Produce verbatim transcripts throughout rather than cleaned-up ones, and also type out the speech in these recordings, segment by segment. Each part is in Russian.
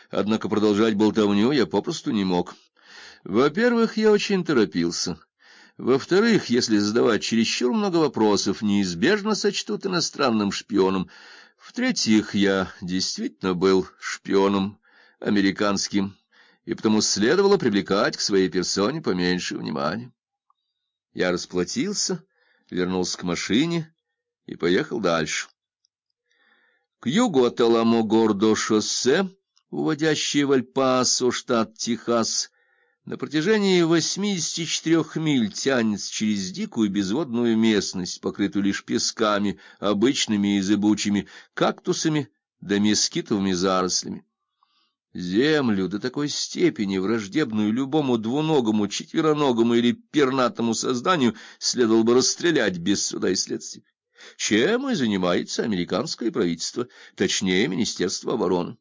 Однако продолжать болтовню я попросту не мог. Во-первых, я очень торопился. Во-вторых, если задавать чересчур много вопросов, неизбежно сочтут иностранным шпионом. В-третьих, я действительно был шпионом американским, и потому следовало привлекать к своей персоне поменьше внимания. Я расплатился, вернулся к машине и поехал дальше. К югу от Аламо-Гордо шоссе, уводящее в Эль-Пасо, штат Техас, на протяжении восьмидесяти четырёх миль тянется через дикую безводную местность, покрытую лишь песками, обычными и зыбучими, кактусами да мескитовыми зарослями. Землю до такой степени, враждебную любому двуногому, четвероногому или пернатому созданию, следовало бы расстрелять без суда и следствия. Чем и занимается американское правительство, точнее, Министерство обороны.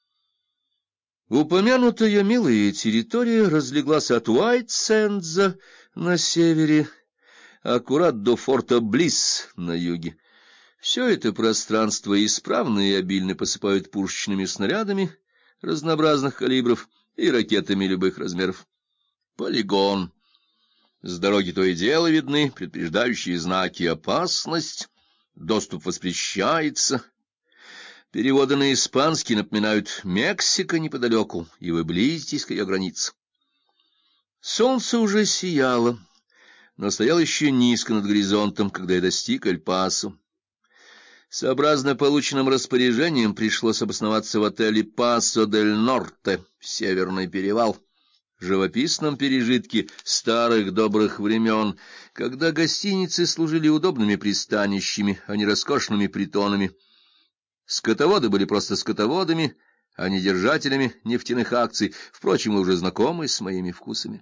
Упомянутая милая территория разлеглась от Уайт-Сэнза на севере, аккурат до форта Блисс на юге. Все это пространство исправно и обильно посыпают пушечными снарядами разнообразных калибров и ракетами любых размеров. Полигон. С дороги то и дело видны предупреждающие знаки «опасность», «доступ воспрещается». Переводы на испанский напоминают «Мексика неподалеку, и вы близитесь к ее границе». Солнце уже сияло, но стояло еще низко над горизонтом, когда я достиг Эль-Пасо. Сообразно полученным распоряжением пришлось обосноваться в отеле «Пасо-дель-Норте», Северный перевал, живописном пережитке старых добрых времен, когда гостиницы служили удобными пристанищами, а не роскошными притонами. Скотоводы были просто скотоводами, а не держателями нефтяных акций, впрочем, уже знакомы с моими вкусами.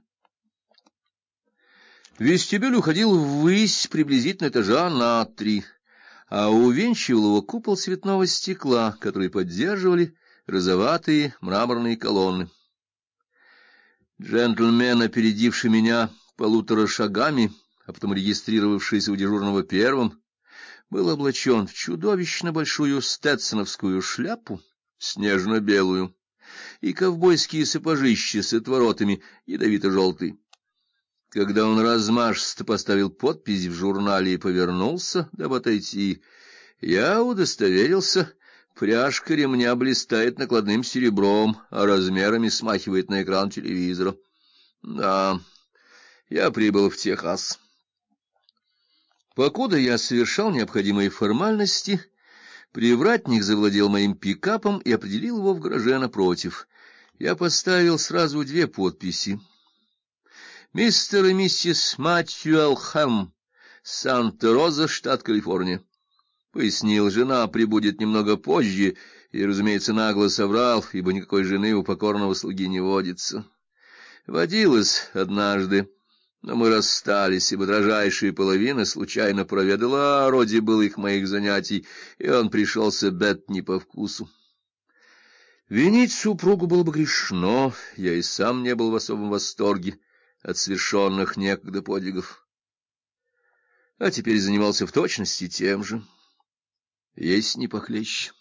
Вестибюль уходил ввысь приблизительно этажа на три, а увенчивал его купол цветного стекла, который поддерживали розоватые мраморные колонны. Джентльмен, опередивший меня полутора шагами, а потом регистрировавшийся у дежурного первым, был облачен в чудовищно большую стетсоновскую шляпу, снежно-белую, и ковбойские сапожища с отворотами ядовито-желтые. Когда он размашисто поставил подпись в журнале и повернулся, дабы отойти, я удостоверился, пряжка ремня блистает накладным серебром, а размерами смахивает на экран телевизора. Да, я прибыл в Техас. Покуда я совершал необходимые формальности, привратник завладел моим пикапом и определил его в гараже напротив. Я поставил сразу две подписи. Мистер и миссис Мэтью Хэм, Санта-Роза, штат Калифорния. Пояснил, жена прибудет немного позже, и, разумеется, нагло соврал, ибо никакой жены у покорного слуги не водится. Водилась однажды, но мы расстались, ибо дрожайшая половина случайно проведала о роде былых моих занятий, и он пришелся Бет не по вкусу. Винить супругу было бы грешно, я и сам не был в особом восторге от совершенных некогда подвигов. А теперь занимался в точности тем же, есть не похлеще.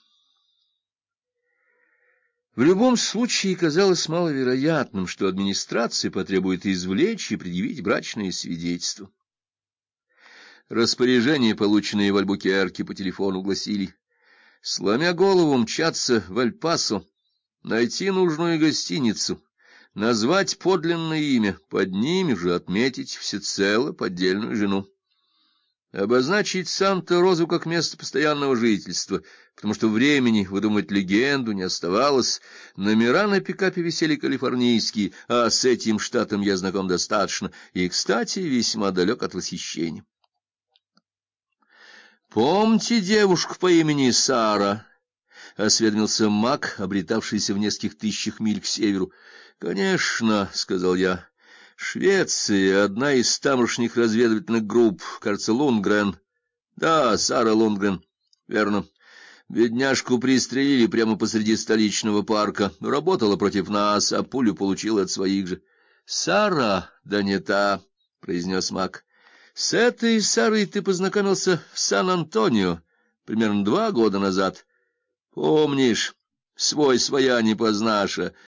В любом случае казалось маловероятным, что администрация потребует извлечь и предъявить брачные свидетельства. Распоряжения, полученные в Альбукерке по телефону, гласили: сломя голову мчаться в Эль-Пасо, найти нужную гостиницу, назвать подлинное имя, под ним же отметить всецело поддельную жену. Обозначить Санта-Розу как место постоянного жительства, потому что времени выдумать легенду не оставалось, номера на пикапе висели калифорнийские, а с этим штатом я знаком достаточно и, кстати, весьма далек от восхищения. «Помните девушку по имени Сара?» — осведомился Мак, обретавшийся в нескольких тысячах миль к северу. «Конечно», — сказал я. «Швеция, одна из тамошних разведывательных групп, кажется, Лундгрен. Да, Сара Лундгрен, верно. Бедняжку пристрелили прямо посреди столичного парка. Работала против нас, а пулю получила от своих же». «Сара, да не та», — произнес Мак. «С этой Сарой ты познакомился в Сан-Антонио примерно два года назад. Помнишь, свой своя не познаша,